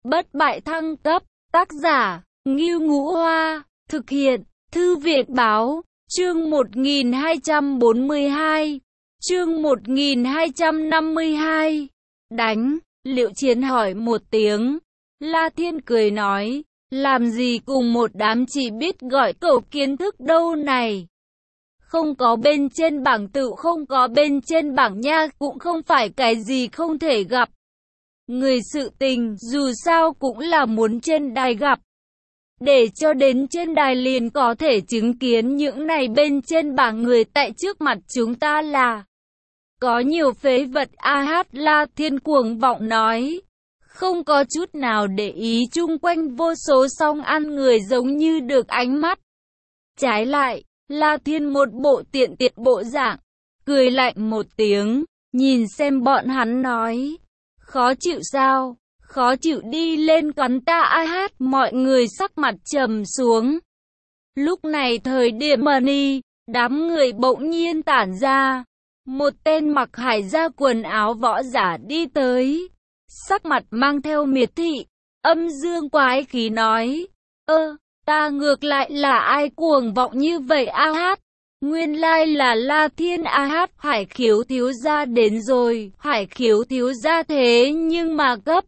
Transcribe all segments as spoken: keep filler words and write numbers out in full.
bất bại thăng cấp, tác giả, Ngưu Ngũ Hoa, thực hiện, Thư viện Báo, chương một nghìn hai trăm bốn mươi hai, chương một nghìn hai trăm năm mươi hai, đánh, Liệu Chiến hỏi một tiếng, La Thiên cười nói, làm gì cùng một đám chỉ biết gọi cẩu kiến thức đâu này. Không có bên trên bảng tự không có bên trên bảng nha, cũng không phải cái gì không thể gặp. Người sự tình dù sao cũng là muốn trên đài gặp. Để cho đến trên đài liền có thể chứng kiến những này bên trên bảng người tại trước mặt chúng ta là có nhiều phế vật. A hát La Thiên cuồng vọng nói, không có chút nào để ý chung quanh vô số song ăn người giống như được ánh mắt. Trái lại, La Thiên một bộ tiện tiệt bộ dạng, cười lạnh một tiếng, nhìn xem bọn hắn nói, khó chịu sao, khó chịu đi lên cắn ta. A hát mọi người sắc mặt trầm xuống. Lúc này thời điểm money, đám người bỗng nhiên tản ra, một tên mặc hải gia quần áo võ giả đi tới, sắc mặt mang theo miệt thị, âm dương quái khí nói, ơ, ta ngược lại là ai cuồng vọng như vậy. A hát, nguyên lai là La Thiên. A hát, Hải Khiếu thiếu gia đến rồi. Hải Khiếu thiếu gia thế nhưng mà cấp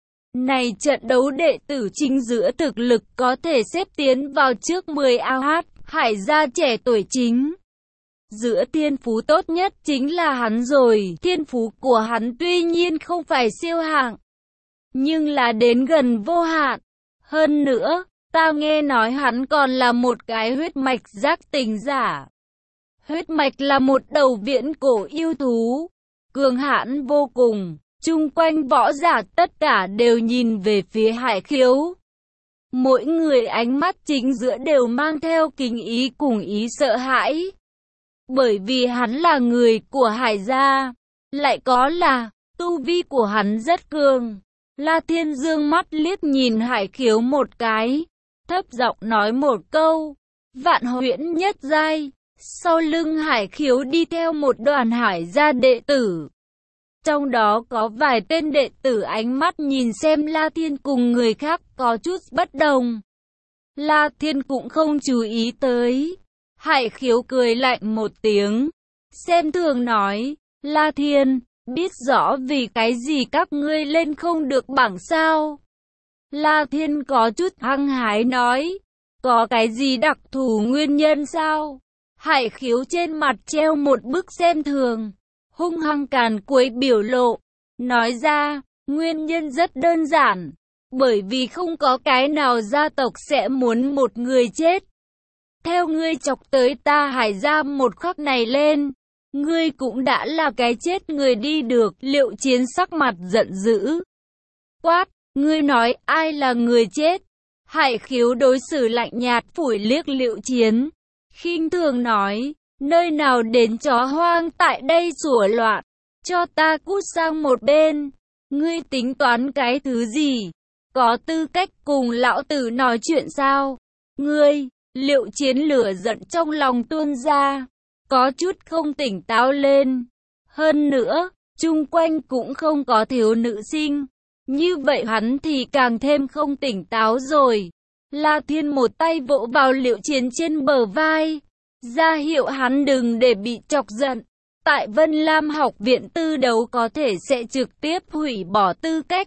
này trận đấu đệ tử chính giữa thực lực có thể xếp tiến vào trước mười. A hát, Hải gia trẻ tuổi chính giữa thiên phú tốt nhất chính là hắn rồi. Thiên phú của hắn tuy nhiên không phải siêu hạng, nhưng là đến gần vô hạn. Hơn nữa, ta nghe nói hắn còn là một cái huyết mạch giác tỉnh giả. Huyết mạch là một đầu viễn cổ yêu thú, cường hãn vô cùng. Chung quanh võ giả tất cả đều nhìn về phía Hải Khiếu. Mỗi người ánh mắt chính giữa đều mang theo kính ý cùng ý sợ hãi. Bởi vì hắn là người của Hải gia, lại có là tu vi của hắn rất cường. La Thiên dương mắt liếc nhìn Hải Khiếu một cái, thấp giọng nói một câu, vạn huyễn nhất giai. Sau lưng Hải Khiếu đi theo một đoàn Hải gia đệ tử. Trong đó có vài tên đệ tử ánh mắt nhìn xem La Thiên cùng người khác có chút bất đồng. La Thiên cũng không chú ý tới. Hải Khiếu cười lạnh một tiếng, xem thường nói, La Thiên, biết rõ vì cái gì các ngươi lên không được bảng sao? La Thiên có chút hăng hái nói, có cái gì đặc thù nguyên nhân sao? Hải Khiếu trên mặt treo một bức xem thường, hung hăng càn quấy biểu lộ, nói ra, nguyên nhân rất đơn giản, bởi vì không có cái nào gia tộc sẽ muốn một người chết. Theo ngươi chọc tới ta Hải gia một khắc này lên, ngươi cũng đã là cái chết người đi được. Liệu Chiến sắc mặt giận dữ, quát, ngươi nói ai là người chết? Hải Khiếu đối xử lạnh nhạt phủi liếc Liệu Chiến, khinh thường nói, nơi nào đến chó hoang tại đây sủa loạn, cho ta cút sang một bên. Ngươi tính toán cái thứ gì? Có tư cách cùng lão tử nói chuyện sao? Ngươi, Liệu Chiến lửa giận trong lòng tuôn ra, có chút không tỉnh táo lên. Hơn nữa, chung quanh cũng không có thiếu nữ sinh, như vậy hắn thì càng thêm không tỉnh táo rồi. La Thiên một tay vỗ vào Liệu Chiến trên bờ vai, ra hiệu hắn đừng để bị chọc giận. Tại Vân Lam học viện tư đấu có thể sẽ trực tiếp hủy bỏ tư cách.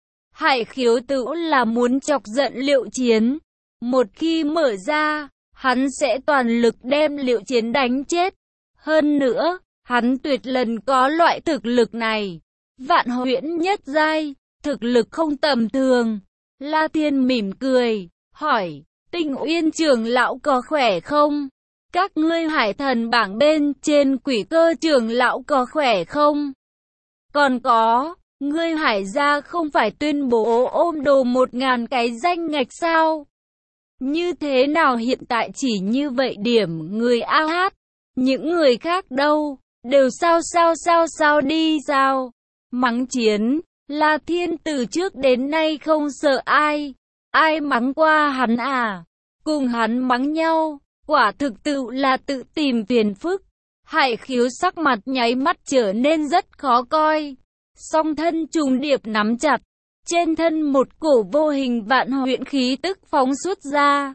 Hải Khiếu tự là muốn chọc giận Liệu Chiến. Một khi mở ra, hắn sẽ toàn lực đem Liệu Chiến đánh chết. Hơn nữa, hắn tuyệt lần có loại thực lực này. Vạn huyễn nhất giai, thực lực không tầm thường. La Thiên mỉm cười, hỏi, Tinh Uyên trưởng lão có khỏe không? Các ngươi hải thần bảng bên trên Quỷ Cơ trưởng lão có khỏe không? Còn có, ngươi Hải gia không phải tuyên bố ôm đồ một ngàn cái danh ngạch sao? Như thế nào hiện tại chỉ như vậy điểm người? A hát, những người khác đâu, đều sao sao sao sao đi sao? Mắng Chiến, La Thiên từ trước đến nay không sợ ai, ai mắng qua hắn à? Cùng hắn mắng nhau, quả thực tự là tự tìm phiền phức. Hải Khiếu sắc mặt nháy mắt trở nên rất khó coi, song thân trùng điệp nắm chặt, Trên thân một cổ vô hình vạn huyễn khí tức phóng xuất ra.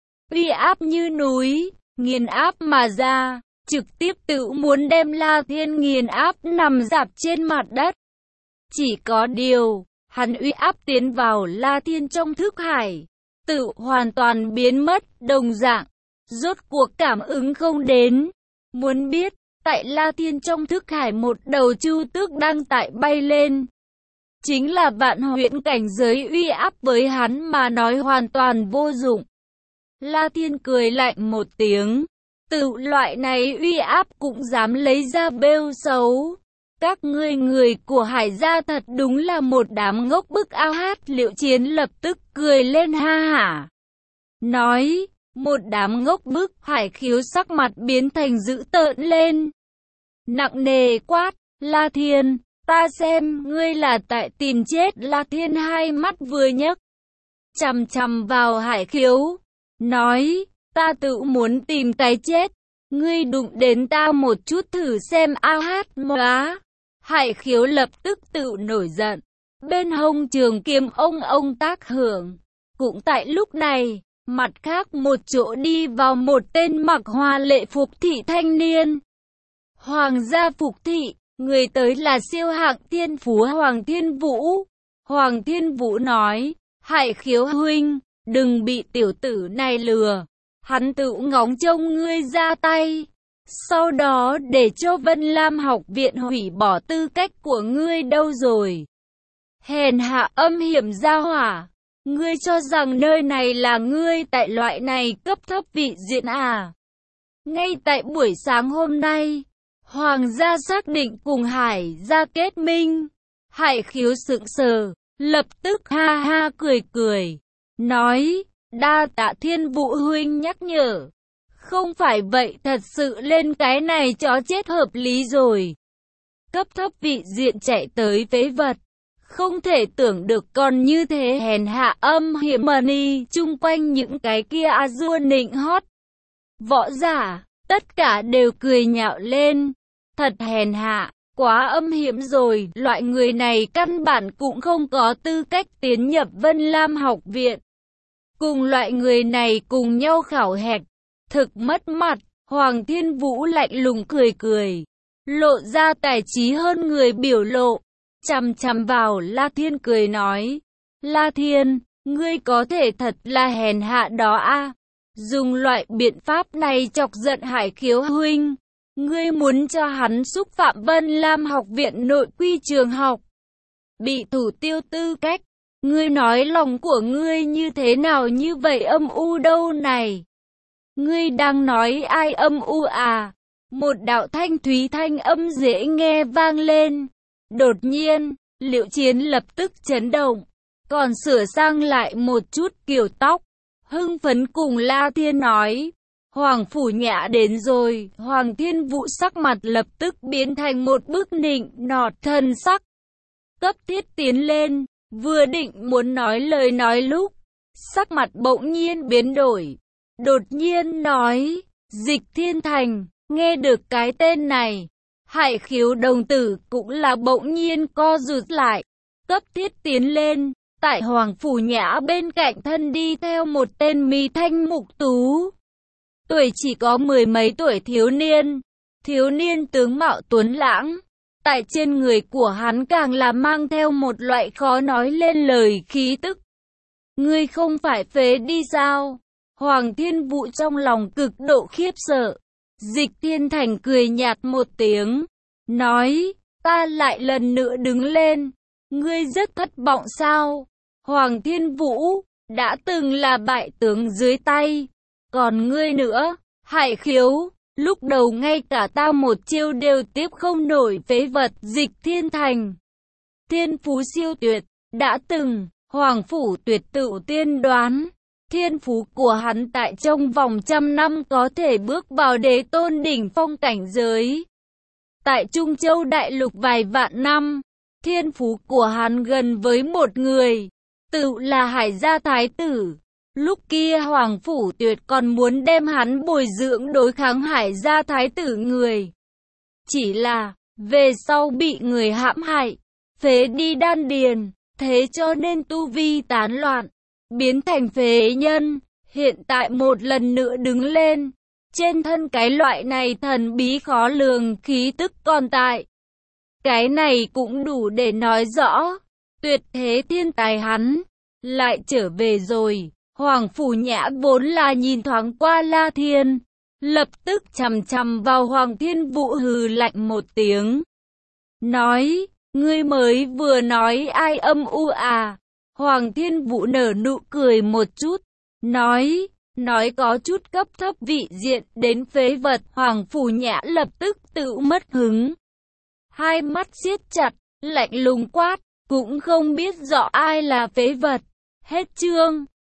Uy áp như núi, nghiền áp mà ra, trực tiếp tự muốn đem La Thiên nghiền áp nằm rạp trên mặt đất. Chỉ có điều, hắn uy áp tiến vào La Thiên trong thức hải, tự hoàn toàn biến mất, đồng dạng, rốt cuộc cảm ứng không đến. Muốn biết, tại La Thiên trong thức hải một đầu chu tước đang tại bay lên. Chính là vạn huyễn cảnh giới uy áp với hắn mà nói hoàn toàn vô dụng. La Thiên cười lạnh một tiếng, tự loại này uy áp cũng dám lấy ra bêu xấu. Các ngươi người của Hải gia thật đúng là một đám ngốc bức. Ao Hát Liệu Chiến lập tức cười lên ha hả. Nói, một đám ngốc bức. Hải Khiếu sắc mặt biến thành dữ tợn lên. Nặng nề quát, La Thiên, ta xem ngươi là tại tìm chết. La Thiên hai mắt vừa nhấc, chằm chằm vào Hải Khiếu, nói, ta tự muốn tìm cái chết. Ngươi đụng đến ta một chút thử xem. Ao Hát móa. Hải Khiếu lập tức tự nổi giận, bên hông trường kiếm ông ông tác hưởng. Cũng tại lúc này, mặt khác một chỗ đi vào một tên mặc hoa lệ phục thị thanh niên. Hoàng gia phục thị, người tới là siêu hạng thiên phú Hoàng Thiên Vũ. Hoàng Thiên Vũ nói, Hải Khiếu huynh, đừng bị tiểu tử này lừa. Hắn tự ngóng trông ngươi ra tay. Sau đó để cho Vân Lam học viện hủy bỏ tư cách của ngươi đâu rồi. Hèn hạ âm hiểm gia hỏa. Ngươi cho rằng nơi này là ngươi tại loại này cấp thấp vị diện à? Ngay tại buổi sáng hôm nay, Hoàng gia xác định cùng Hải gia kết minh. Hải Khiếu sững sờ, lập tức ha ha cười cười, nói, đa tạ Thiên Vũ huynh nhắc nhở. Không phải vậy thật sự lên cái này chó chết hợp lý rồi. Cấp thấp vị diện chạy tới phế vật. Không thể tưởng được còn như thế hèn hạ âm hiểm money chung quanh những cái kia azure nịnh hót. Võ giả, tất cả đều cười nhạo lên. Thật hèn hạ, quá âm hiểm rồi. Loại người này căn bản cũng không có tư cách tiến nhập Vân Lam học viện. Cùng loại người này cùng nhau khảo hạch. Thực mất mặt. Hoàng Thiên Vũ lạnh lùng cười cười, lộ ra tài trí hơn người biểu lộ, chằm chằm vào La Thiên cười nói, La Thiên, ngươi có thể thật là hèn hạ đó a. Dùng loại biện pháp này chọc giận Hải Khiếu huynh, ngươi muốn cho hắn xúc phạm Vân Lam học viện nội quy trường học, bị thủ tiêu tư cách. Ngươi nói lòng của ngươi như thế nào như vậy âm u đâu này? Ngươi đang nói ai âm u à? Một đạo thanh thúy thanh âm dễ nghe vang lên. Đột nhiên, Liệu Chiến lập tức chấn động, còn sửa sang lại một chút kiểu tóc, hưng phấn cùng La Thiên nói, Hoàng Phủ Nhã đến rồi. Hoàng Thiên Vũ sắc mặt lập tức biến thành một bức nịnh nọt thần sắc, cấp thiết tiến lên, vừa định muốn nói lời nói lúc, sắc mặt bỗng nhiên biến đổi, đột nhiên nói, Dịch Thiên Thành. Nghe được cái tên này, Hải Khiếu đồng tử cũng là bỗng nhiên co rụt lại, cấp thiết tiến lên, tại Hoàng Phủ Nhã bên cạnh thân đi theo một tên mi thanh mục tú. Tuổi chỉ có mười mấy tuổi thiếu niên, thiếu niên tướng mạo tuấn lãng, tại trên người của hắn càng là mang theo một loại khó nói lên lời khí tức. Ngươi không phải phế đi sao? Hoàng Thiên Vũ trong lòng cực độ khiếp sợ. Dịch Thiên Thành cười nhạt một tiếng, nói, ta lại lần nữa đứng lên, ngươi rất thất vọng sao? Hoàng Thiên Vũ, đã từng là bại tướng dưới tay, còn ngươi nữa, Hải Khiếu, lúc đầu ngay cả ta một chiêu đều tiếp không nổi phế vật. Dịch Thiên Thành, thiên phú siêu tuyệt, đã từng, Hoàng Phủ tuyệt tự tiên đoán. Thiên phú của hắn tại trong vòng trăm năm có thể bước vào đế tôn đỉnh phong cảnh giới. Tại Trung Châu Đại Lục vài vạn năm, thiên phú của hắn gần với một người, tự là Hải gia thái tử. Lúc kia Hoàng Phủ Tuyệt còn muốn đem hắn bồi dưỡng đối kháng Hải gia thái tử người. Chỉ là, về sau bị người hãm hại, phế đi đan điền, thế cho nên tu vi tán loạn, biến thành phế nhân, hiện tại một lần nữa đứng lên. Trên thân cái loại này thần bí khó lường khí tức còn tại. Cái này cũng đủ để nói rõ, tuyệt thế thiên tài hắn, lại trở về rồi. Hoàng Phủ Nhã vốn là nhìn thoáng qua La Thiên, lập tức chằm chằm vào Hoàng Thiên Vũ hừ lạnh một tiếng. Nói, ngươi mới vừa nói ai âm u à? Hoàng Thiên Vũ nở nụ cười một chút, nói, nói có chút cấp thấp vị diện đến phế vật. Hoàng Phủ Nhã lập tức tự mất hứng. Hai mắt siết chặt, lạnh lùng quát, cũng không biết rõ ai là phế vật. Hết chương.